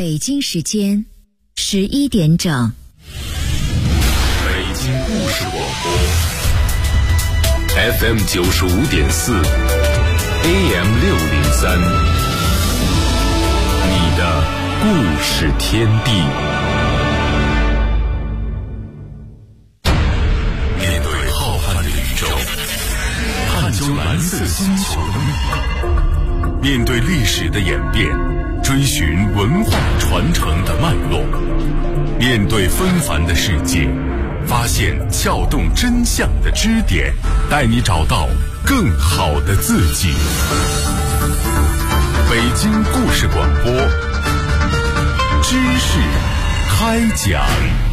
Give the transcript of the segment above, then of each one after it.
北京时间11点整。 北京故事广播 FM 95.4 AM 603，你的故事天地。面对浩瀚的宇宙，探究蓝色星球的秘密，面对历史的演变，追寻文化传承的脉络，面对纷繁的世界，发现撬动真相的支点，带你找到更好的自己。北京故事广播，知识开讲。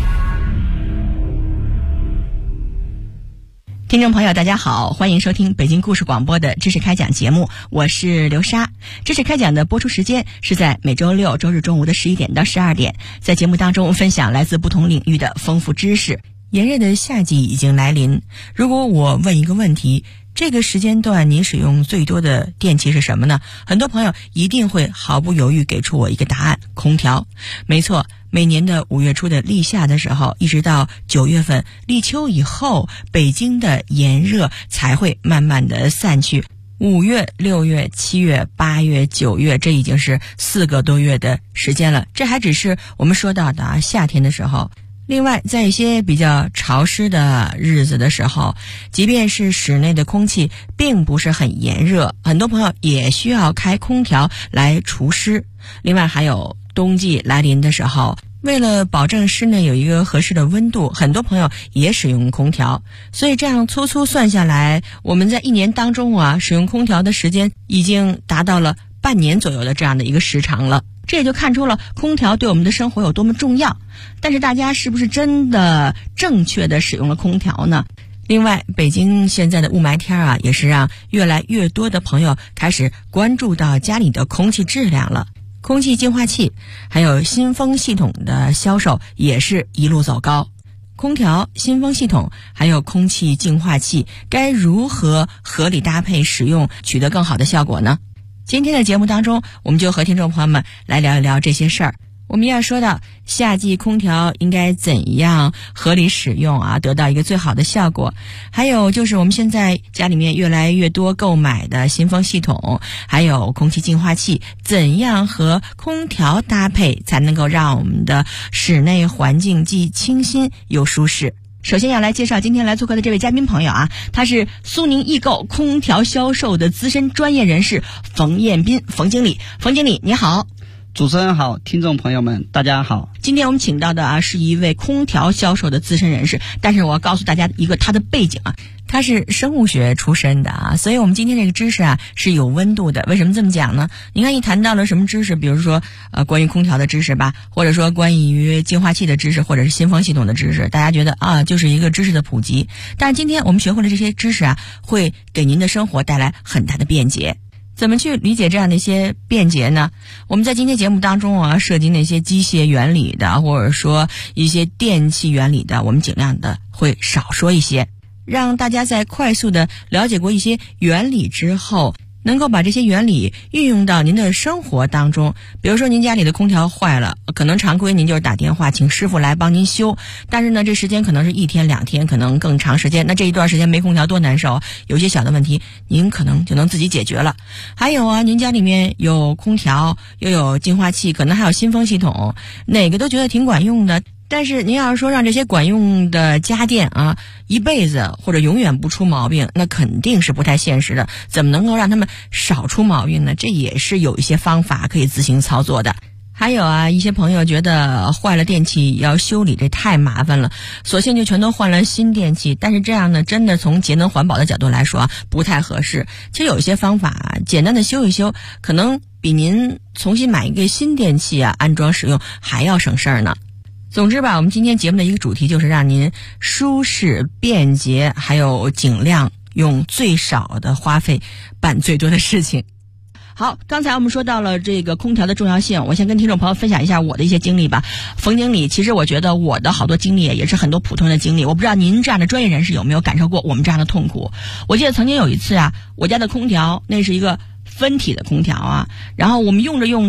听众朋友大家好，欢迎收听北京故事广播的知识开讲节目，我是刘莎。知识开讲的播出时间是在每周六周日中午的11点到12点，在节目当中分享来自不同领域的丰富知识。炎热的夏季已经来临，如果我问一个问题，这个时间段你使用最多的电器是什么呢？很多朋友一定会毫不犹豫给出我一个答案：空调。没错，每年的5月初的立夏的时候，一直到9月份立秋以后，北京的炎热才会慢慢的散去。5月、6月、7月、8月、9月，这已经是4个多月的时间了。这还只是我们说到的夏天的时候。另外，在一些比较潮湿的日子的时候，即便是室内的空气并不是很炎热，很多朋友也需要开空调来除湿。另外还有冬季来临的时候，为了保证室内有一个合适的温度，很多朋友也使用空调。所以这样粗粗算下来，我们在一年当中使用空调的时间已经达到了半年左右的这样的一个时长了。这也就看出了空调对我们的生活有多么重要。但是大家是不是真的正确的使用了空调呢？另外，北京现在的雾霾天也是让越来越多的朋友开始关注到家里的空气质量了。空气净化器还有新风系统的销售也是一路走高。空调、新风系统还有空气净化器该如何合理搭配使用，取得更好的效果呢？今天的节目当中，我们就和听众朋友们来聊一聊这些事儿。我们要说到夏季空调应该怎样合理使用得到一个最好的效果。还有就是我们现在家里面越来越多购买的新风系统，还有空气净化器，怎样和空调搭配才能够让我们的室内环境既清新又舒适。首先要来介绍今天来做客的这位嘉宾朋友他是苏宁易购空调销售的资深专业人士冯彦斌，冯经理。冯经理你好。 主持人好，听众朋友们大家好。 今天我们请到的是一位空调销售的资深人士，但是我要告诉大家一个他的背景他是生物学出身的所以我们今天这个知识是有温度的。为什么这么讲呢？你看一谈到了什么知识，比如说关于空调的知识吧，或者说关于净化器的知识，或者是新风系统的知识，大家觉得就是一个知识的普及。但是今天我们学会了这些知识会给您的生活带来很大的便捷。怎么去理解这样的一些便捷呢？我们在今天节目当中涉及那些机械原理的，或者说一些电气原理的，我们尽量的会少说一些，让大家在快速的了解过一些原理之后，能够把这些原理运用到您的生活当中。比如说您家里的空调坏了，可能常规您就是打电话请师傅来帮您修，但是呢这时间可能是1天2天，可能更长时间，那这一段时间没空调多难受有些小的问题您可能就能自己解决了。还有您家里面有空调又有净化器，可能还有新风系统，哪个都觉得挺管用的。但是您要是说让这些管用的家电一辈子或者永远不出毛病，那肯定是不太现实的。怎么能够让他们少出毛病呢？这也是有一些方法可以自行操作的。还有一些朋友觉得坏了电器要修理，这太麻烦了，索性就全都换了新电器。但是这样呢，真的从节能环保的角度来说不太合适。其实有一些方法简单的修一修，可能比您重新买一个新电器安装使用还要省事儿呢。总之吧，我们今天节目的一个主题就是让您舒适便捷，还有尽量用最少的花费办最多的事情。好，刚才我们说到了这个空调的重要性，我先跟听众朋友分享一下我的一些经历吧。冯经理，其实我觉得我的好多经历也是很多普通人的经历，我不知道您这样的专业人士有没有感受过我们这样的痛苦。我记得曾经有一次我家的空调那是一个分体的空调然后我们用着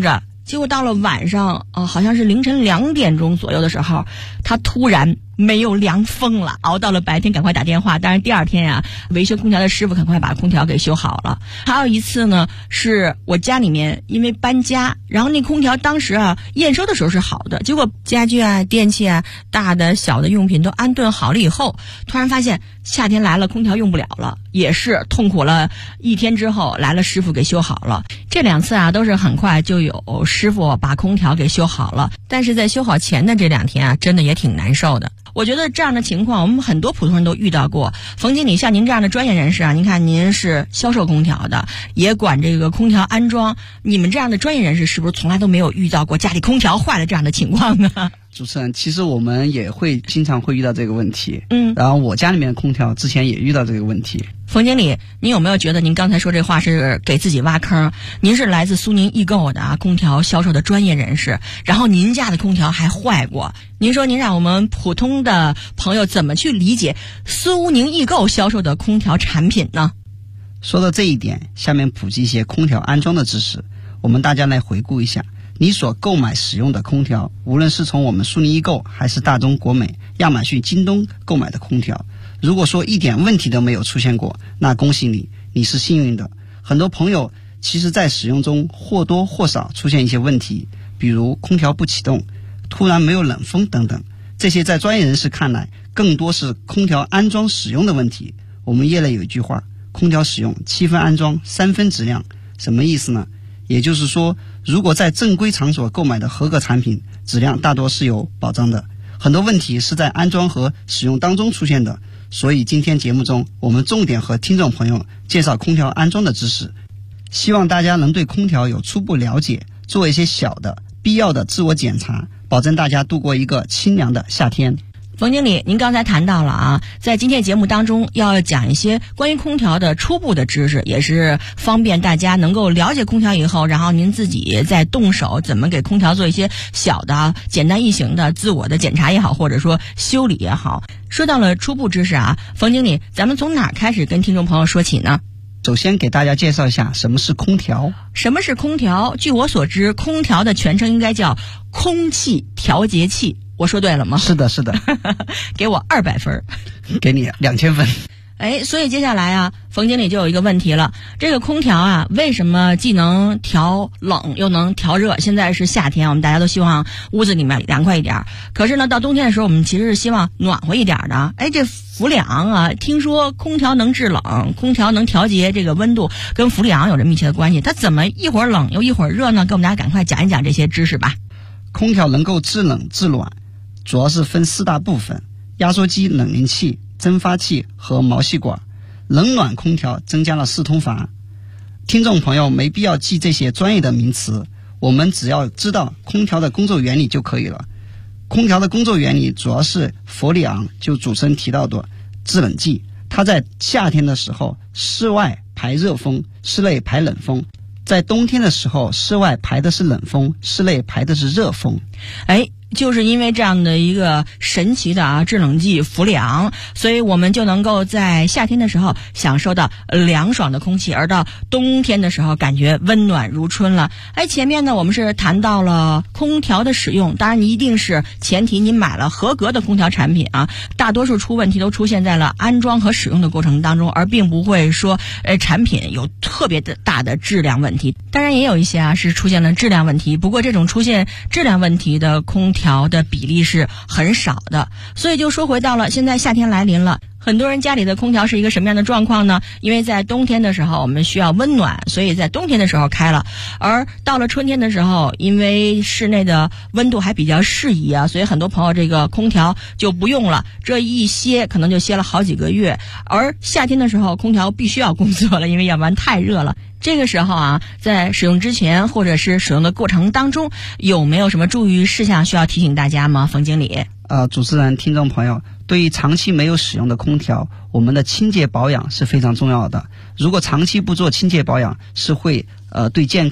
结果到了晚上，好像是凌晨2点钟左右的时候，他突然没有凉风了，熬到了白天，赶快打电话。当然第二天呀，维修空调的师傅赶快把空调给修好了。还有一次呢，是我家里面因为搬家，然后那空调当时验收的时候是好的，结果家具啊、电器啊、大的小的用品都安顿好了以后，突然发现夏天来了，空调用不了了，也是痛苦了1天之后，来了师傅给修好了。这2次都是很快就有师傅把空调给修好了，但是在修好前的这2天真的也挺难受的。我觉得这样的情况我们很多普通人都遇到过。冯经理，像您这样的专业人士您看您是销售空调的，也管这个空调安装，你们这样的专业人士是不是从来都没有遇到过家里空调坏了这样的情况呢？ 主持人，其实我们也经常会遇到这个问题。然后我家里面的空调之前也遇到这个问题。 冯经理，您有没有觉得您刚才说这话是给自己挖坑？您是来自苏宁易购的空调销售的专业人士，然后您家的空调还坏过，您说您让我们普通的朋友怎么去理解苏宁易购销售的空调产品呢？ 说到这一点，下面普及一些空调安装的知识，我们大家来回顾一下你所购买使用的空调，无论是从我们苏宁易购还是大中国美、亚马逊、京东购买的空调，如果说一点问题都没有出现过，那恭喜你，你是幸运的。很多朋友其实在使用中或多或少出现一些问题，比如空调不启动、突然没有冷风等等，这些在专业人士看来更多是空调安装使用的问题。我们业内有一句话，空调使用7分安装3分质量，什么意思呢？也就是说，如果在正规场所购买的合格产品，质量大多是有保障的，很多问题是在安装和使用当中出现的。所以今天节目中，我们重点和听众朋友介绍空调安装的知识，希望大家能对空调有初步了解，做一些小的必要的自我检查，保证大家度过一个清凉的夏天。 冯经理，您刚才谈到了在今天节目当中要讲一些关于空调的初步的知识，也是方便大家能够了解空调以后，然后您自己再动手怎么给空调做一些小的简单易行的自我的检查也好，或者说修理也好。说到了初步知识冯经理，咱们从哪开始跟听众朋友说起呢？ 首先给大家介绍一下什么是空调。 什么是空调？据我所知，空调的全称应该叫空气调节器。我说对了吗？ 是的，是的。 给我200分， 给你2000分。 所以接下来冯经理就有一个问题了，这个空调为什么既能调冷又能调热？现在是夏天，我们大家都希望屋子里面凉快一点，可是呢，到冬天的时候，我们其实是希望暖和一点的。这氟利昂听说空调能制冷，空调能调节这个温度，跟氟利昂有着密切的关系。它怎么一会儿冷又一会儿热呢？给我们大家赶快讲一讲这些知识吧。 空调能够制冷制暖，主要是分4大部分：压缩机、冷凝器、蒸发器和毛细管。冷暖空调增加了4通阀。听众朋友没必要记这些专业的名词，我们只要知道空调的工作原理就可以了。空调的工作原理主要是氟利昂，就主持人提到的制冷剂，它在夏天的时候室外排热风，室内排冷风；在冬天的时候室外排的是冷风，室内排的是热风。 就是因为这样的一个神奇的制冷剂氟利昂，所以我们就能够在夏天的时候享受到凉爽的空气，而到冬天的时候感觉温暖如春了。前面呢我们是谈到了空调的使用，当然一定是前提您买了合格的空调产品大多数出问题都出现在了安装和使用的过程当中，而并不会说产品有特别的大的质量问题。当然也有一些是出现了质量问题，不过这种出现质量问题的空调的比例是很少的。所以就说回到了现在夏天来临了，很多人家里的空调是一个什么样的状况呢？因为在冬天的时候我们需要温暖，所以在冬天的时候开了，而到了春天的时候，因为室内的温度还比较适宜所以很多朋友这个空调就不用了，这一歇可能就歇了好几个月。而夏天的时候空调必须要工作了，因为要不然太热了。这个时候在使用之前或者是使用的过程当中，有没有什么注意事项需要提醒大家吗？冯经理。 主持人、听众朋友，对于长期没有使用的空调，我们的清洁保养是非常重要的。如果长期不做清洁保养，是会对健康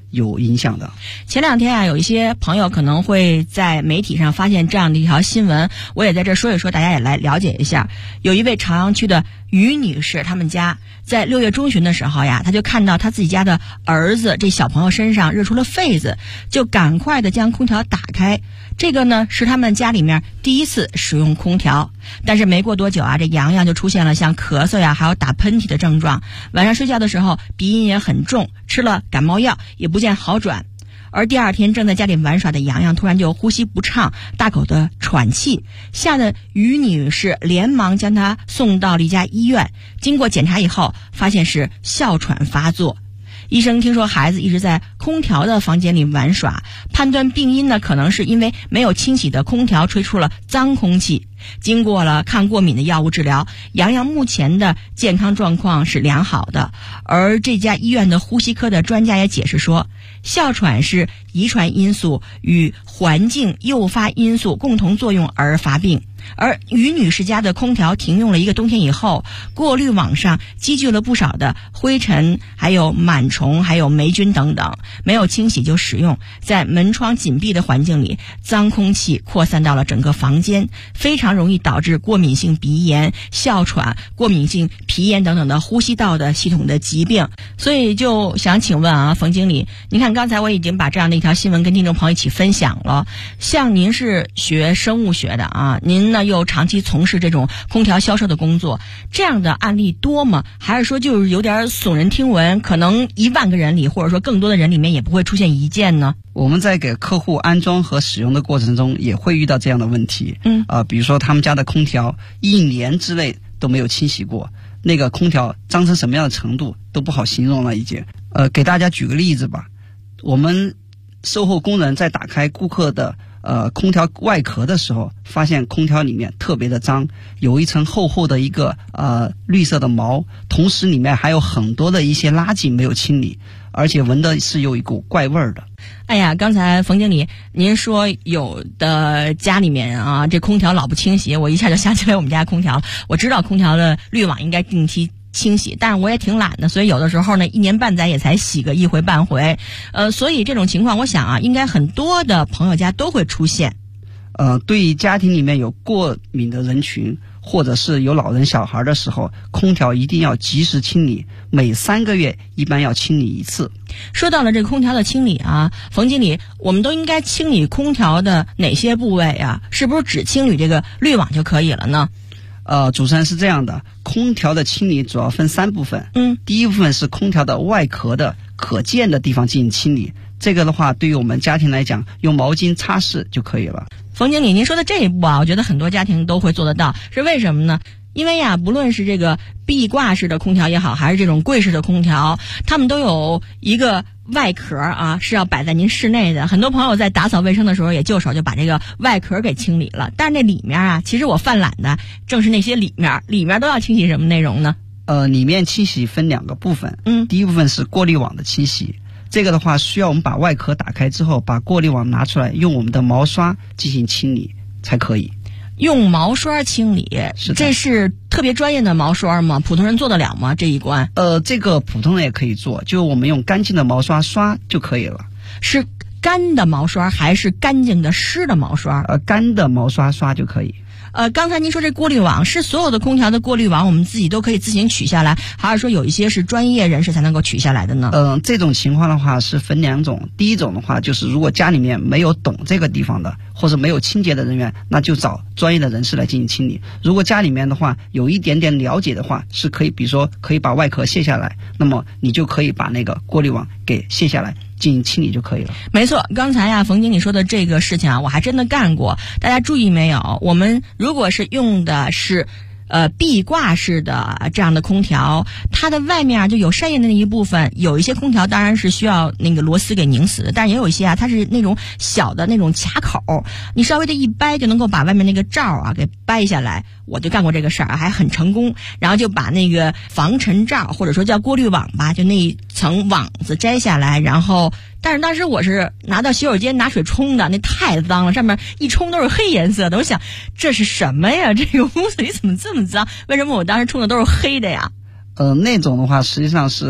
有影响的。 前两天啊，有一些朋友可能会在媒体上发现这样的一条新闻，我也在这说一说，大家也来了解一下。有一位朝阳区的于女士，他们家在6月中旬的时候呀，她就看到她自己家的儿子这小朋友身上热出了痱子，就赶快的将空调打开。这个呢是他们家里面第一次使用空调，但是没过多久啊，这洋洋就出现了像咳嗽呀还有打喷嚏的症状，晚上睡觉的时候鼻音也很重，吃了感冒药也不见好转。而第二天正在家里玩耍的洋洋突然就呼吸不畅，大口的喘气，吓得于女士连忙将她送到了一家医院，经过检查以后发现是哮喘发作。医生听说孩子一直在空调的房间里玩耍，判断病因呢可能是因为没有清洗的空调吹出了脏空气。经过了抗过敏的药物治疗，洋洋目前的健康状况是良好的。而这家医院的呼吸科的专家也解释说，哮喘是遗传因素与环境诱发因素共同作用而发病。而于女士家的空调停用了1个冬天以后，过滤网上积聚了不少的灰尘，还有螨虫，还有霉菌等等，没有清洗就使用，在门窗紧闭的环境里，脏空气扩散到了整个房间，非常容易导致过敏性鼻炎、哮喘、过敏性皮炎等等的呼吸道的系统的疾病。所以就想请问啊，冯经理，您看刚才我已经把这样的一条新闻跟听众朋友一起分享了，像您是学生物学的啊，您呢又长期从事这种空调销售的工作，这样的案例多吗？还是说就是有点耸人听闻，可能1万个人里或者说更多的人里面也不会出现一件呢？ 我们在给客户安装和使用的过程中也会遇到这样的问题。比如说他们家的空调1年之内都没有清洗过，那个空调脏成什么样的程度都不好形容了已经。给大家举个例子吧，我们售后工人在打开顾客的空调外壳的时候，发现空调里面特别的脏，有一层厚厚的一个绿色的毛，同时里面还有很多的一些垃圾没有清理，而且闻的是有一股怪味儿的。 哎呀，刚才冯经理您说有的家里面啊，这空调老不清洗，我一下就想起来我们家空调。我知道空调的滤网应该定期清洗，但是我也挺懒的，所以有的时候呢1年半载也才洗个1回半回。所以这种情况我想啊，应该很多的朋友家都会出现。 对于家庭里面有过敏的人群，或者是有老人小孩的时候，空调一定要及时清理，每3个月一般要清理1次。 说到了这个空调的清理啊，冯经理，我们都应该清理空调的哪些部位啊？是不是只清理这个滤网就可以了呢？ 主持人是这样的，空调的清理主要分3部分。第一部分是空调的外壳的可见的地方进行清理，这个的话对于我们家庭来讲，用毛巾擦拭就可以了。 冯经理，您说的这一步啊，我觉得很多家庭都会做得到，是为什么呢？因为呀，不论是这个壁挂式的空调也好，还是这种柜式的空调，它们都有一个外壳啊，是要摆在您室内的。很多朋友在打扫卫生的时候也就手就把这个外壳给清理了，但是那里面啊，其实我犯懒的正是那些里面都要清洗什么内容呢？ 里面清洗分2个部分。第一部分是过滤网的清洗，这个的话需要我们把外壳打开之后，把过滤网拿出来，用我们的毛刷进行清理才可以。 用毛刷清理，这是特别专业的毛刷吗？普通人做得了吗？这一关？ 这个普通人也可以做，就我们用干净的毛刷刷就可以了。 是干的毛刷还是干净的湿的毛刷？ 干的毛刷刷就可以。 刚才您说这过滤网是所有的空调的过滤网我们自己都可以自行取下来，还是说有一些是专业人士才能够取下来的呢？ 这种情况的话是分2种。第一种的话就是如果家里面没有懂这个地方的，或者没有清洁的人员，那就找专业的人士来进行清理。如果家里面的话有一点点了解的话，是可以比如说可以把外壳卸下来，那么你就可以把那个过滤网给卸下来进行清理就可以了。 没错，刚才呀冯经理说的这个事情啊，我还真的干过。大家注意没有，我们如果是用的是壁挂式的这样的空调，它的外面就有扇叶的那一部分，有一些空调当然是需要那个螺丝给拧死的，但是也有一些啊，它是那种小的那种卡口，你稍微的一掰就能够把外面那个罩啊给掰下来。我就干过这个事儿，还很成功。然后就把那个防尘罩或者说叫过滤网吧，就那一层网子摘下来，然后但是当时我是拿到洗手间拿水冲的，那太脏了，上面一冲都是黑颜色的。我想这是什么呀？这个屋子里怎么这么脏？为什么我当时冲的都是黑的呀？ 那种的话实际上是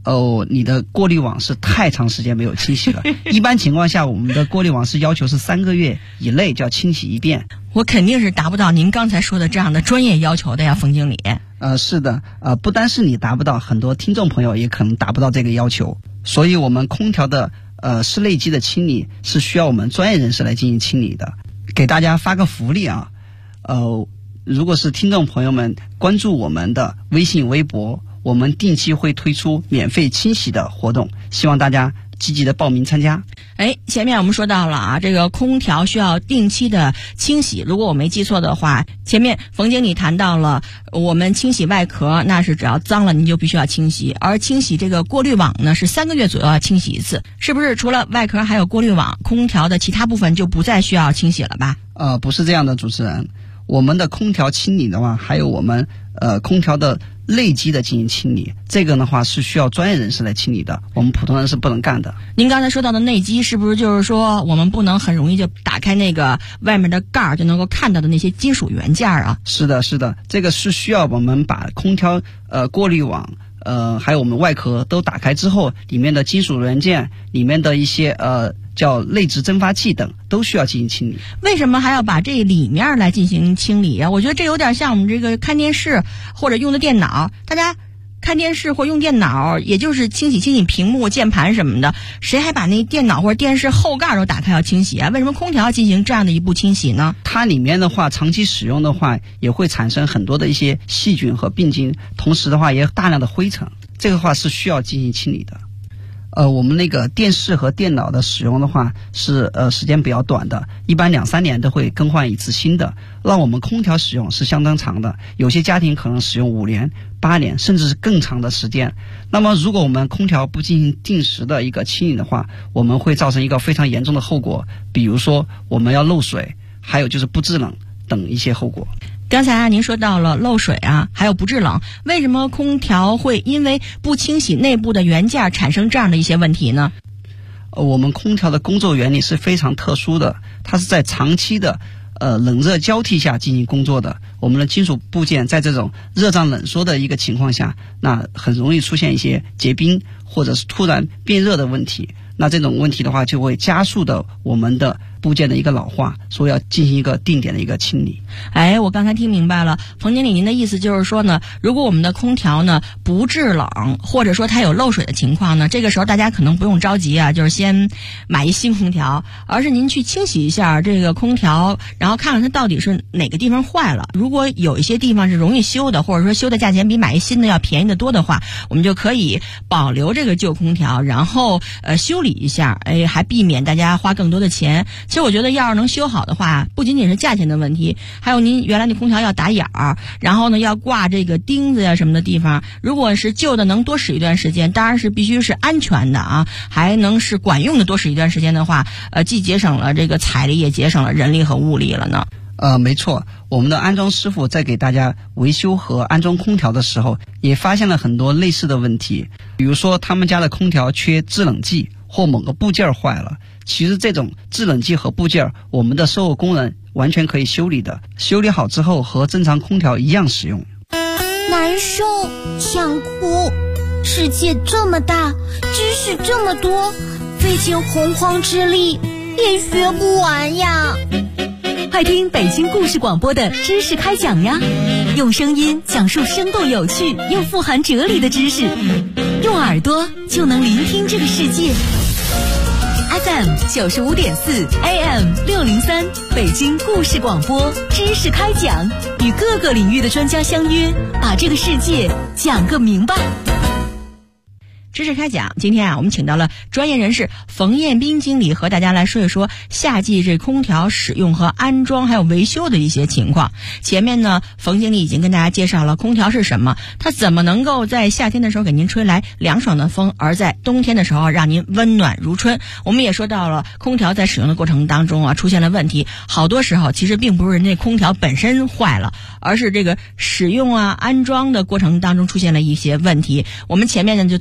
你的过滤网是太长时间没有清洗了。一般情况下，我们的过滤网是要求是3个月以内就要清洗一遍。 我肯定是达不到您刚才说的这样的专业要求的呀，冯经理。 是的，不单是你达不到，很多听众朋友也可能达不到这个要求。所以我们空调的室内机的清理是需要我们专业人士来进行清理的。给大家发个福利啊，如果是听众朋友们关注我们的微信微博，我们定期会推出免费清洗的活动，希望大家积极的报名参加。 前面我们说到了啊，这个空调需要定期的清洗。如果我没记错的话，前面冯经理谈到了我们清洗外壳，那是只要脏了您就必须要清洗，而清洗这个过滤网呢是3个月左右要清洗一次。是不是除了外壳还有过滤网，空调的其他部分就不再需要清洗了吧？ 不是这样的，主持人。我们的空调清理的话，还有我们空调的内机的进行清理，这个的话是需要专业人士来清理的，我们普通人是不能干的。 您刚才说到的内机，是不是就是说我们不能很容易就打开那个外面的盖儿就能够看到的那些金属元件啊？是的， 这个是需要我们把空调过滤网还有我们外壳都打开之后，里面的金属元件，里面的一些叫内置蒸发器等都需要进行清理。 为什么还要把这里面来进行清理啊？我觉得这有点像我们这个看电视或者用的电脑，大家看电视或用电脑也就是清洗屏幕键盘什么的，谁还把那电脑或者电视后盖都打开要清洗啊？为什么空调进行这样的一步清洗呢？ 它里面的话长期使用的话也会产生很多的一些细菌和病菌，同时的话也有大量的灰尘，这个话是需要进行清理的。我们那个电视和电脑的使用的话是时间比较短的，一般2-3年都会更换一次新的。让我们空调使用是相当长的，有些家庭可能使用5年、8年，甚至是更长的时间。那么如果我们空调不进行定时的一个清理的话，我们会造成一个非常严重的后果，比如说我们要漏水，还有就是不制冷等一些后果。 刚才您说到了漏水啊，还有不制冷，为什么空调会因为不清洗内部的元件产生这样的一些问题呢？ 我们空调的工作原理是非常特殊的，它是在长期的冷热交替下进行工作的。我们的金属部件在这种热胀冷缩的一个情况下，那很容易出现一些结冰或者是突然变热的问题。那这种问题的话就会加速的我们的部件的一个老化，所以要进行一个定点的一个清理。 我刚才听明白了，冯经理您的意思就是说呢，如果我们的空调呢不制冷，或者说它有漏水的情况呢，这个时候大家可能不用着急啊，就是先买一新空调，而是您去清洗一下这个空调，然后看看它到底是哪个地方坏了。如果有一些地方是容易修的，或者说修的价钱比买一新的要便宜的多的话，我们就可以保留这个旧空调，然后修理一下，还避免大家花更多的钱。其实我觉得要是能修好的话，不仅仅是价钱的问题，还有您原来那空调要打眼儿，然后呢要挂这个钉子呀什么的地方。如果是旧的能多使一段时间，当然是必须是安全的啊，还能是管用的多使一段时间的话，既节省了这个财力，也节省了人力和物力了呢。 没错，我们的安装师傅在给大家维修和安装空调的时候，也发现了很多类似的问题，比如说他们家的空调缺制冷剂或某个部件坏了。其实这种制冷剂和部件，我们的售后工人完全可以修理的，修理好之后和正常空调一样使用。 难受，想哭，世界这么大，知识这么多，费尽洪荒之力也学不完呀。 快听北京故事广播的知识开讲呀，用声音讲述生动有趣又富含哲理的知识，用耳朵就能聆听这个世界。FM 95.4 AM 603，北京故事广播知识开讲，与各个领域的专家相约，把这个世界讲个明白。 知识开讲，今天我们请到了专业人士冯彦斌经理，和大家来说一说夏季这空调使用和安装还有维修的一些情况。前面呢，冯经理已经跟大家介绍了空调是什么，它怎么能够在夏天的时候给您吹来凉爽的风，而在冬天的时候让您温暖如春。我们也说到了空调在使用的过程当中出现了问题，好多时候其实并不是人家空调本身坏了，而是这个使用安装的过程当中出现了一些问题。我们前面呢就特别说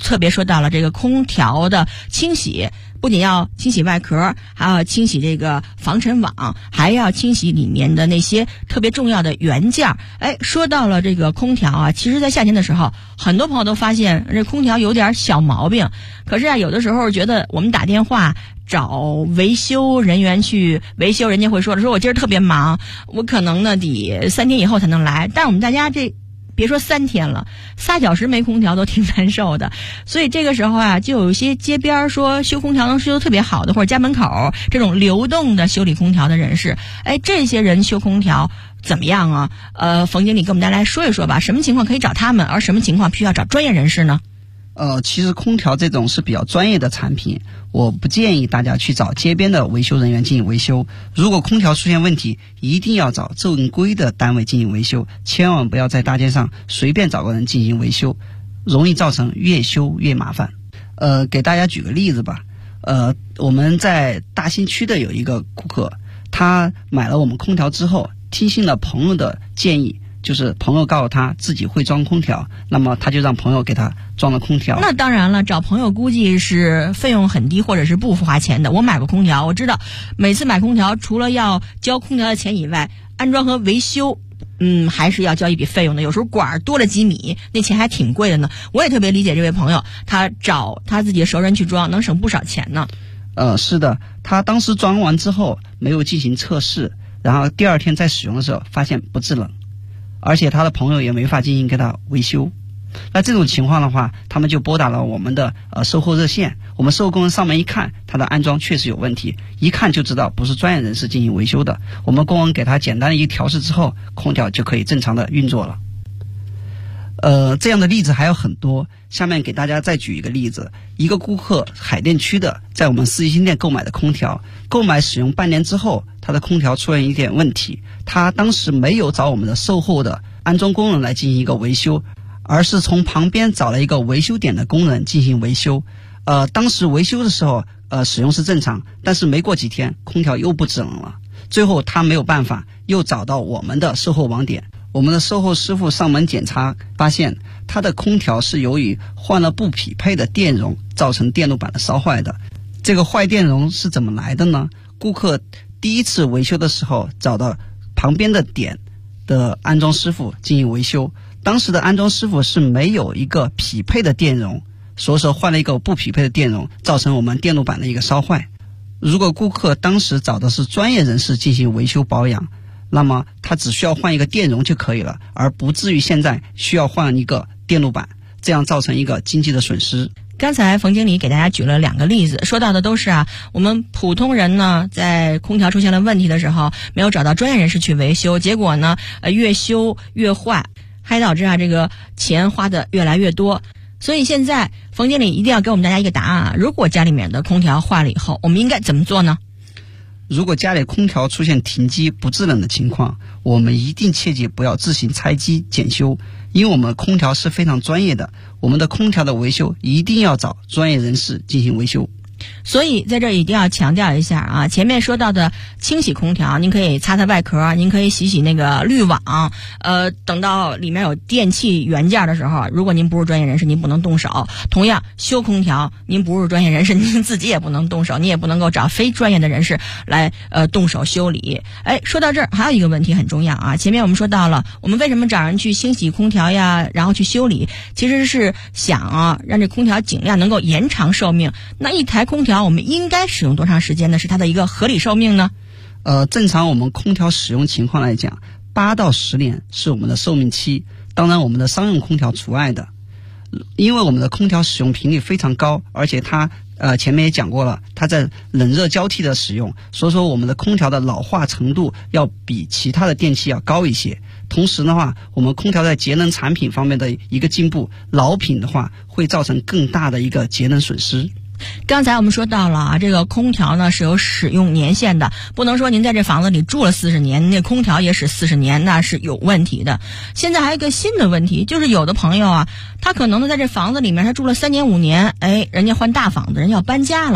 到了这个空调的清洗，不仅要清洗外壳，还要清洗这个防尘网，还要清洗里面的那些特别重要的元件。说到了这个空调啊，其实在夏天的时候，很多朋友都发现这空调有点小毛病，可是啊，有的时候觉得我们打电话找维修人员去维修，人家会说我今儿特别忙，我可能呢得3天以后才能来。但是我们大家别说3天了，3小时没空调都挺难受的。所以这个时候啊，就有一些街边说修空调能修得特别好的，或者家门口这种流动的修理空调的人士，这些人修空调怎么样啊？冯经理跟我们大家来说一说吧，什么情况可以找他们，而什么情况必须要找专业人士呢？ 其实空调这种是比较专业的产品，我不建议大家去找街边的维修人员进行维修。如果空调出现问题，一定要找正规的单位进行维修，千万不要在大街上随便找个人进行维修，容易造成越修越麻烦。给大家举个例子吧。我们在大兴区的有一个顾客，他买了我们空调之后，听信了朋友的建议，就是朋友告诉他自己会装空调，那么他就让朋友给他装了空调。 那当然了，找朋友估计是费用很低，或者是不花钱的。我买过空调，我知道每次买空调除了要交空调的钱以外，安装和维修还是要交一笔费用的，有时候管多了几米，那钱还挺贵的呢。我也特别理解这位朋友，他找他自己的熟人去装，能省不少钱呢。 是的，他当时装完之后没有进行测试，然后第2天在使用的时候发现不制冷，而且他的朋友也没法进行给他维修。那这种情况的话，他们就拨打了我们的售后热线。我们售后工人上门一看，他的安装确实有问题，一看就知道不是专业人士进行维修的。我们工人给他简单的一调试之后，空调就可以正常的运作了。这样的例子还有很多，下面给大家再举一个例子。一个顾客海淀区的，在我们四季星店购买的空调，购买使用半年之后，他的空调出现一点问题，他当时没有找我们的售后的安装工人来进行一个维修，而是从旁边找了一个维修点的工人进行维修。当时维修的时候使用是正常，但是没过几天空调又不制冷了。最后他没有办法，又找到我们的售后网点，我们的售后师傅上门检查，发现他的空调是由于换了不匹配的电容造成电路板的烧坏的。这个坏电容是怎么来的呢？顾客第一次维修的时候找到旁边的点的安装师傅进行维修，当时的安装师傅是没有一个匹配的电容，所以说换了一个不匹配的电容，造成我们电路板的一个烧坏。如果顾客当时找的是专业人士进行维修保养，那么他只需要换一个电容就可以了，而不至于现在需要换一个电路板，这样造成一个经济的损失。 刚才冯经理给大家举了2个例子，说到的都是我们普通人呢，在空调出现了问题的时候，没有找到专业人士去维修，结果呢，越修越坏，还导致这个钱花的越来越多。所以现在冯经理一定要给我们大家一个答案如果家里面的空调坏了以后，我们应该怎么做呢？ 如果家里空调出现停机不制冷的情况，我们一定切记不要自行拆机检修，因为我们空调是非常专业的，我们的空调的维修一定要找专业人士进行维修。 所以在这儿一定要强调一下前面说到的清洗空调，您可以擦擦外壳，您可以洗洗那个滤网，等到里面有电器元件的时候，如果您不是专业人士，您不能动手。同样修空调，您不是专业人士，您自己也不能动手，你也不能够找非专业的人士来动手修理。说到这儿还有一个问题很重要前面我们说到了，我们为什么找人去清洗空调呀，然后去修理，其实是想让这空调尽量能够延长寿命。那一台空调我们应该使用多长时间呢？是它的一个合理寿命呢？ 正常我们空调使用情况来讲，8到10年是我们的寿命期，当然我们的商用空调除外的。因为我们的空调使用频率非常高，而且它前面也讲过了，它在冷热交替的使用，所以说我们的空调的老化程度要比其他的电器要高一些。同时的话，我们空调在节能产品方面的一个进步，老品的话会造成更大的一个节能损失。 刚才我们说到了这个空调呢是有使用年限的，不能说您在这房子里住了40年，那空调也使40年，那是有问题的。现在还有一个新的问题，就是有的朋友他可能呢在这房子里面他住了3年5年，人家换大房子，人家要搬家了。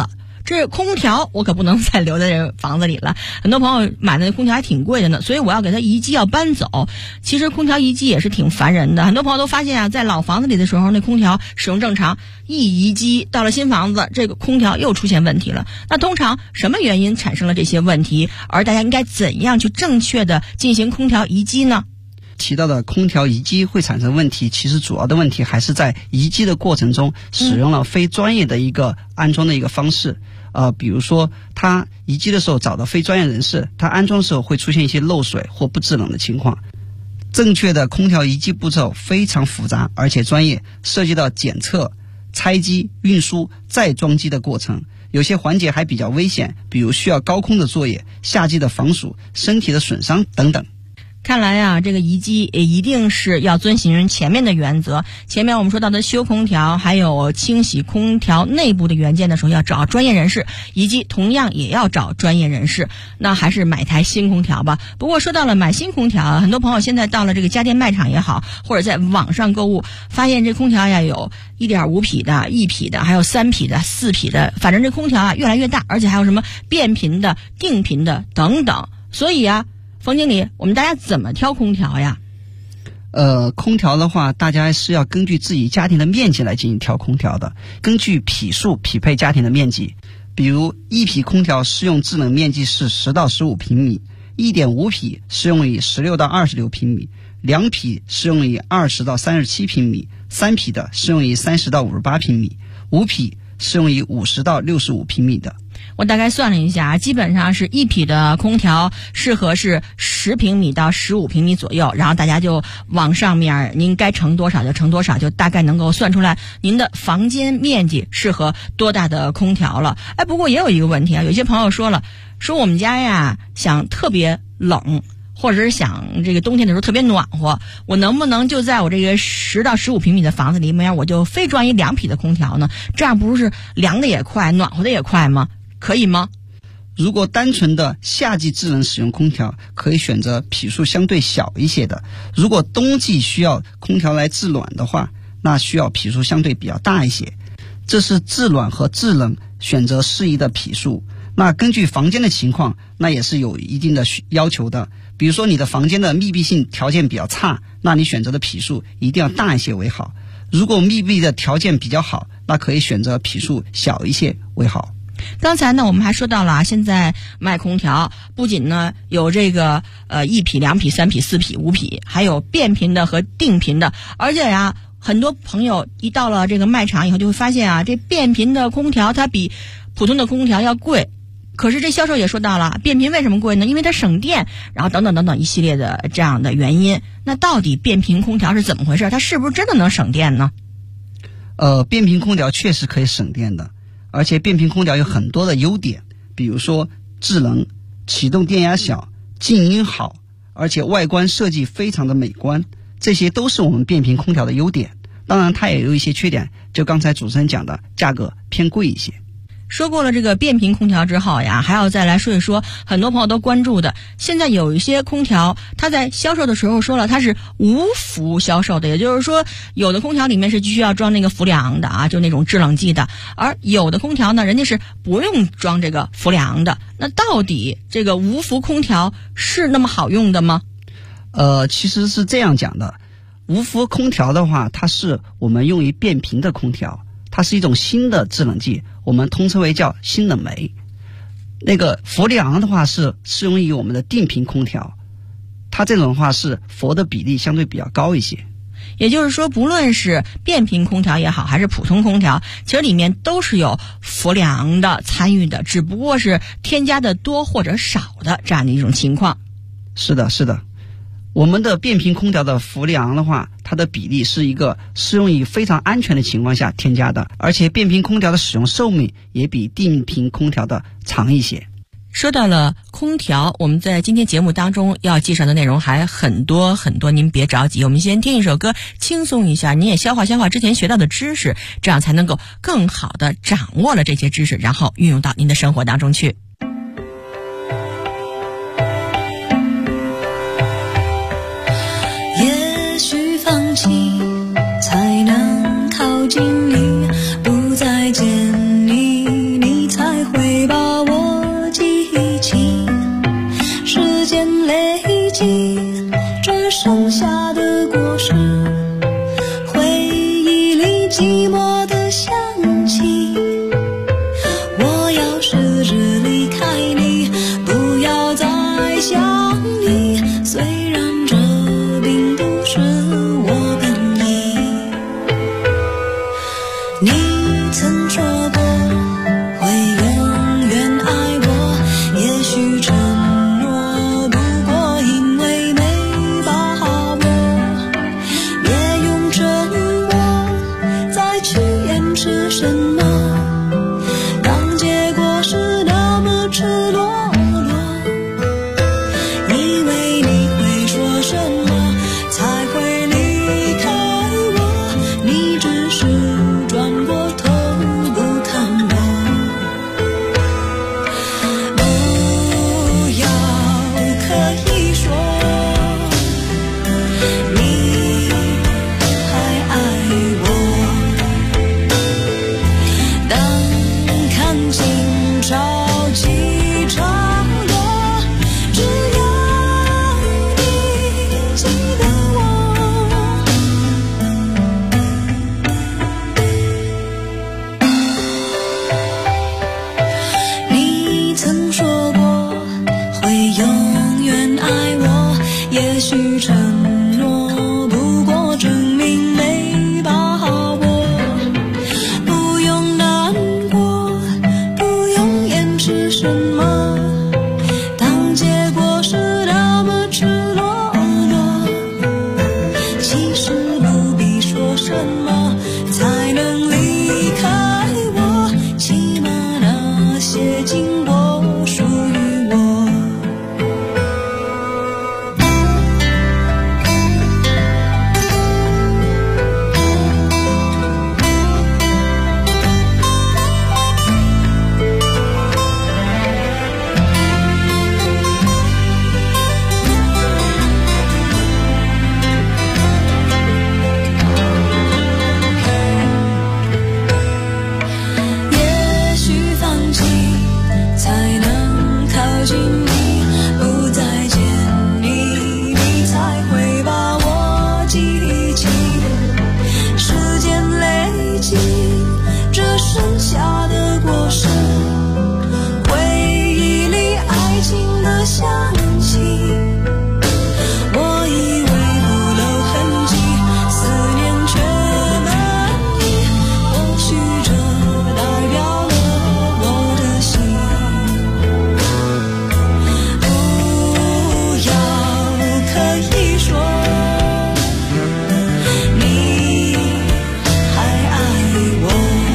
这空调我可不能再留在这房子里了。很多朋友买的空调还挺贵的呢，所以我要给它移机，要搬走。其实空调移机也是挺烦人的，很多朋友都发现啊，在老房子里的时候那空调使用正常，一移机到了新房子，这个空调又出现问题了。那通常什么原因产生了这些问题，而大家应该怎样去正确的进行空调移机呢？ 提到的空调移机会产生问题，其实主要的问题还是在移机的过程中使用了非专业的一个安装的一个方式。比如说他移机的时候找到非专业人士，他安装的时候会出现一些漏水或不制冷的情况。正确的空调移机步骤非常复杂而且专业，涉及到检测、拆机、运输、再装机的过程，有些环节还比较危险，比如需要高空的作业、夏季的防暑、身体的损伤等等。 看来啊，这个移机也一定是要遵循前面的原则。前面我们说到的修空调，还有清洗空调内部的元件的时候，要找专业人士；移机同样也要找专业人士。那还是买台新空调吧。不过说到了买新空调，很多朋友现在到了这个家电卖场也好，或者在网上购物，发现这空调呀有1.5匹的、1匹的，还有3匹的、4匹的，反正这空调啊越来越大，而且还有什么变频的、定频的等等。所以啊，冯经理，我们大家怎么挑空调呀？ 空调的话，大家是要根据自己家庭的面积来进行挑空调的，根据匹数匹配家庭的面积。比如1匹空调适用制冷面积是10到15平米，1.5匹适用于16到26平米，2匹适用于20到37平米，3匹的适用于30到58平米，5匹适用于50到65平米的。 我大概算了一下，基本上是1匹的空调适合是10平米到15平米左右，然后大家就往上面您该乘多少就乘多少，就大概能够算出来您的房间面积适合多大的空调了。不过也有一个问题啊，有些朋友说我们家呀想特别冷，或者是想这个冬天的时候特别暖和，我能不能就在我这个10到15平米的房子里面，我就非装一2匹的空调呢？这样不是凉的也快，暖和的也快吗？可以吗？ 如果单纯的夏季制冷使用空调，可以选择匹数相对小一些的。如果冬季需要空调来制暖的话，那需要匹数相对比较大一些。这是制暖和制冷选择适宜的匹数。那根据房间的情况，那也是有一定的要求的。比如说你的房间的密闭性条件比较差，那你选择的匹数一定要大一些为好。如果密闭的条件比较好，那可以选择匹数小一些为好。 刚才呢我们还说到了，现在卖空调不仅呢有这个1匹、2匹、3匹、4匹、5匹，还有变频的和定频的。而且呀，很多朋友一到了这个卖场以后就会发现啊，这变频的空调它比普通的空调要贵。可是这销售也说到了，变频为什么贵呢？因为它省电，然后等等等等一系列的这样的原因。那到底变频空调是怎么回事？它是不是真的能省电呢？ 变频空调确实可以省电的，而且变频空调有很多的优点，比如说制冷、启动电压小、静音好，而且外观设计非常的美观，这些都是我们变频空调的优点。当然它也有一些缺点，就刚才主持人讲的，价格偏贵一些。 说过了这个变频空调之后呀，还要再来说一说很多朋友都关注的，现在有一些空调它在销售的时候说了它是无伏销售的，也就是说有的空调里面是需要装那个氟利昂的啊，就那种制冷剂的，而有的空调呢人家是不用装这个氟利昂的。那到底这个无伏空调是那么好用的吗？ 其实是这样讲的，无伏空调的话，它是我们用于变频的空调，它是一种新的制冷剂，我们通称为叫新冷媒。那个氟利昂的话是适用于我们的定频空调，它这种的话是氟的比例相对比较高一些。 也就是说，不论是变频空调也好，还是普通空调，其实里面都是有氟利昂的参与的，只不过是添加的多或者少的这样的一种情况。 是的，是的。我们的变频空调的氟利昂的话，它的比例是一个适用于非常安全的情况下添加的，而且变频空调的使用寿命也比定频空调的长一些。 说到了空调，我们在今天节目当中要介绍的内容还很多很多，您别着急，我们先听一首歌轻松一下，您也消化消化之前学到的知识，这样才能够更好的掌握了这些知识，然后运用到您的生活当中去。 也许放弃才能靠近你，不再见你，你才会心潮起潮落，只要你记得我。你曾说过会永远爱我，也许承诺不过证明没把握，不用难过，不用掩饰什么，当结果是那么赤裸裸，其实不必说什么才能离开我，起码那些经过属于我。也许放弃才能靠近你，不再见你，你才会把我记起。时间累积这剩下的果实，回忆里爱情的香气，我以为不留痕迹，思念却难移，或许这代表了我的心。不要可以说你还爱我，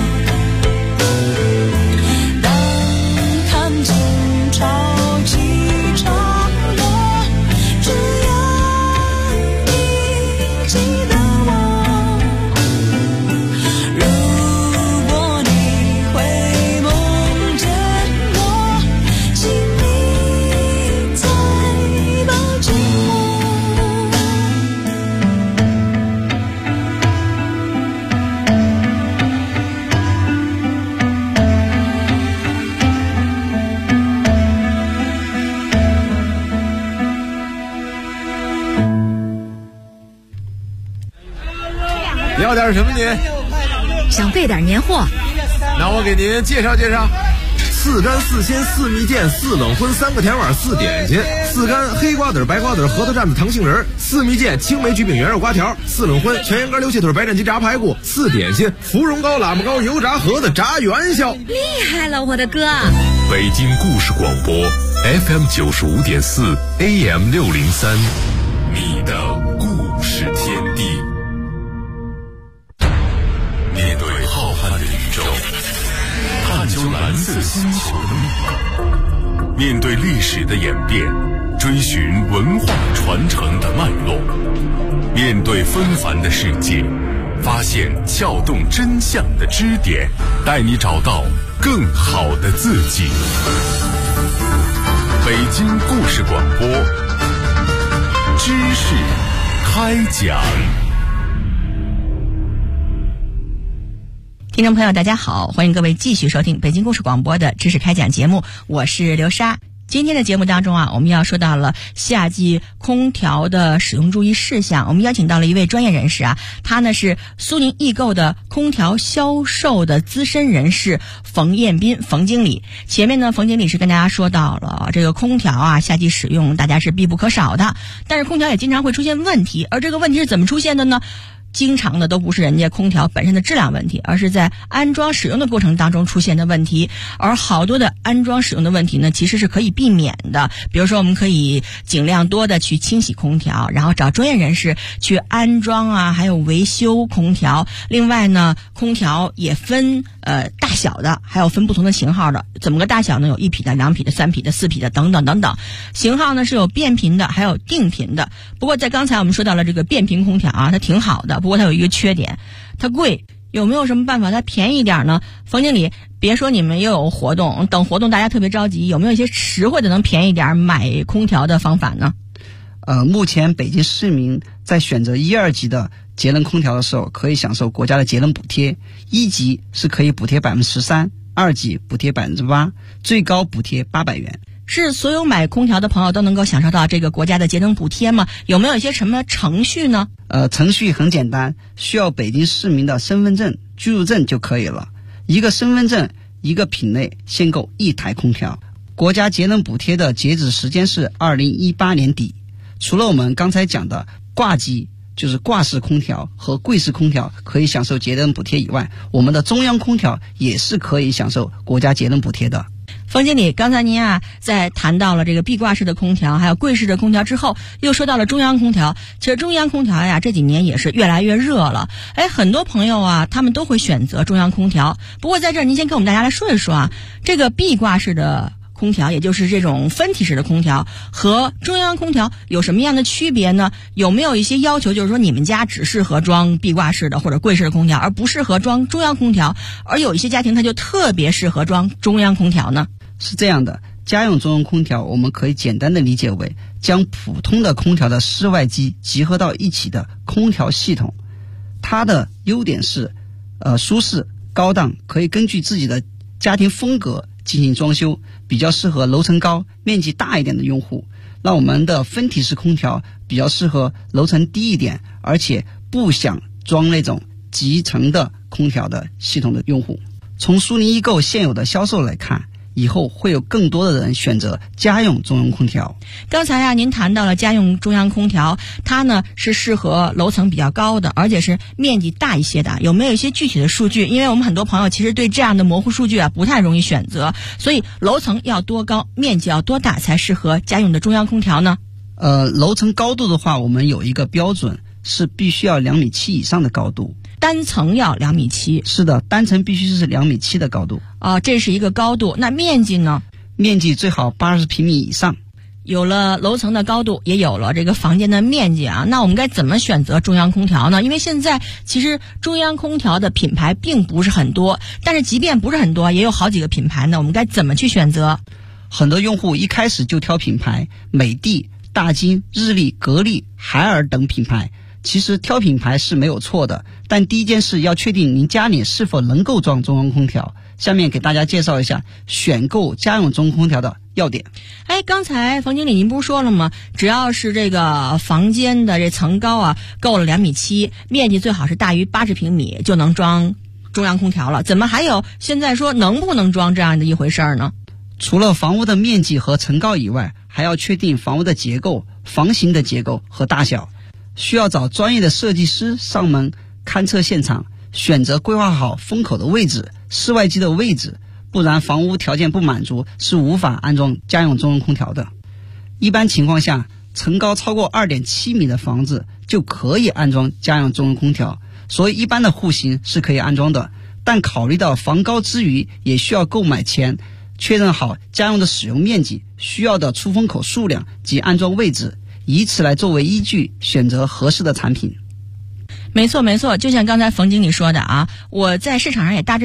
当看尽潮起潮落，只要你记得我。如果你会梦见我，请你再抱紧我。 要点什么您？ 想备点年货， 那我给您介绍介绍。4干4鲜4蜜饯4冷荤3个甜碗4点心，4干黑瓜子白瓜子核桃蘸子糖杏仁，4蜜饯青梅焗饼圆肉瓜条，4冷荤全羊肝溜蟹腿白斩鸡炸排骨，4点心芙蓉糕喇嘛糕油炸盒子炸元宵。 厉害了，我的哥！ 北京故事广播 FM 95.4 AM 603，你的故事天地。面对浩瀚的宇宙，探究蓝色星球的秘密，面对历史的演变，追寻文化传承的脉络，面对纷繁的世界，发现撬动真相的支点，带你找到更好的自己。北京故事广播，知识开讲。 听众朋友大家好，欢迎各位继续收听北京故事广播的知识开讲节目，我是刘莎。今天的节目当中啊，我们要说到了夏季空调的使用注意事项。我们邀请到了一位专业人士啊，他呢是苏宁易购的空调销售的资深人士冯彦斌，冯经理。前面呢，冯经理是跟大家说到了这个空调啊，夏季使用大家是必不可少的，但是空调也经常会出现问题，而这个问题是怎么出现的呢？经常的都不是人家空调本身的质量问题，而是在安装使用的过程当中出现的问题。而好多的安装使用的问题呢，其实是可以避免的。比如说，我们可以尽量多的去清洗空调，然后找专业人士去安装啊，还有维修空调。另外呢，空调也分大小的，还有分不同的型号的。怎么个大小呢？有1匹的、2匹的、3匹的、4匹的等等等等。型号呢是有变频的，还有定频的。不过在刚才我们说到了这个变频空调啊，它挺好的，不过它有一个缺点，它贵。有没有什么办法它便宜一点呢？冯经理，别说你们又有活动，等活动大家特别着急，有没有一些实惠的能便宜点买空调的方法呢？ 目前北京市民在选择1、2级的节能空调的时候，可以享受国家的节能补贴。1级是可以补贴13%，2 2级补贴8%，最高补贴800元。 是所有买空调的朋友都能够享受到这个国家的节能补贴吗？有没有一些什么程序呢？ 程序很简单，需要北京市民的身份证、居住证就可以了。一个身份证，一个品类限购1台空调。国家节能补贴的截止时间是2018年底。除了我们刚才讲的挂机，就是挂式空调和柜式空调可以享受节能补贴以外，我们的中央空调也是可以享受国家节能补贴的。 冯经理，刚才您在谈到了这个壁挂式的空调还有柜式的空调之后，又说到了中央空调。其实中央空调这几年也是越来越热了。很多朋友他们都会选择中央空调。不过在这儿您先跟我们大家来说一说这个壁挂式的空调，也就是这种分体式的空调和中央空调有什么样的区别呢？有没有一些要求，就是说你们家只适合装壁挂式的或者柜式的空调，而不适合装中央空调，而有一些家庭它就特别适合装中央空调呢？ 是这样的，家用中央空调我们可以简单的理解为将普通的空调的室外机集合到一起的空调系统。它的优点是舒适高档，可以根据自己的家庭风格进行装修，比较适合楼层高面积大一点的用户。那我们的分体式空调比较适合楼层低一点而且不想装那种集成的空调的系统的用户。从苏宁易购现有的销售来看，以后会有更多的人选择家用中央空调。 刚才您谈到了家用中央空调，它呢是适合楼层比较高的，而且是面积大一些的。有没有一些具体的数据？因为我们很多朋友其实对这样的模糊数据不太容易选择，所以楼层要多高，面积要多大才适合家用的中央空调呢？ 楼层高度的话，我们有一个标准，是必须要2.7米以上的高度。 单层要2.7米？ 是的，单层必须是2.7米的高度。 这是一个高度。那面积呢？ 面积最好80平米以上。 有了楼层的高度，也有了这个房间的面积那我们该怎么选择中央空调呢？因为现在其实中央空调的品牌并不是很多，但是即便不是很多，也有好几个品牌呢。我们该怎么去选择？ 很多用户一开始就挑品牌，美的、大金、日立、格力、海尔等品牌。其实挑品牌是没有错的，但第一件事要确定您家里是否能够装中央空调。下面给大家介绍一下选购家用中央空调的要点。 刚才冯经理您不是说了吗？只要是这个房间的这层高够了2.7米，面积最好是大于80平米，就能装中央空调了。怎么还有现在说能不能装这样的一回事呢？ 除了房屋的面积和层高以外，还要确定房屋的结构、房型的结构和大小。需要找专业的设计师上门勘测现场，选择规划好风口的位置、室外机的位置，不然房屋条件不满足是无法安装家用中央空调的。一般情况下，层高超过2.7米的房子就可以安装家用中央空调，所以一般的户型是可以安装的。但考虑到房高之余，也需要购买前确认好家用的使用面积、需要的出风口数量及安装位置，以此来作为依据选择合适的产品。 没错，就像刚才冯经理说的我在市场上也大致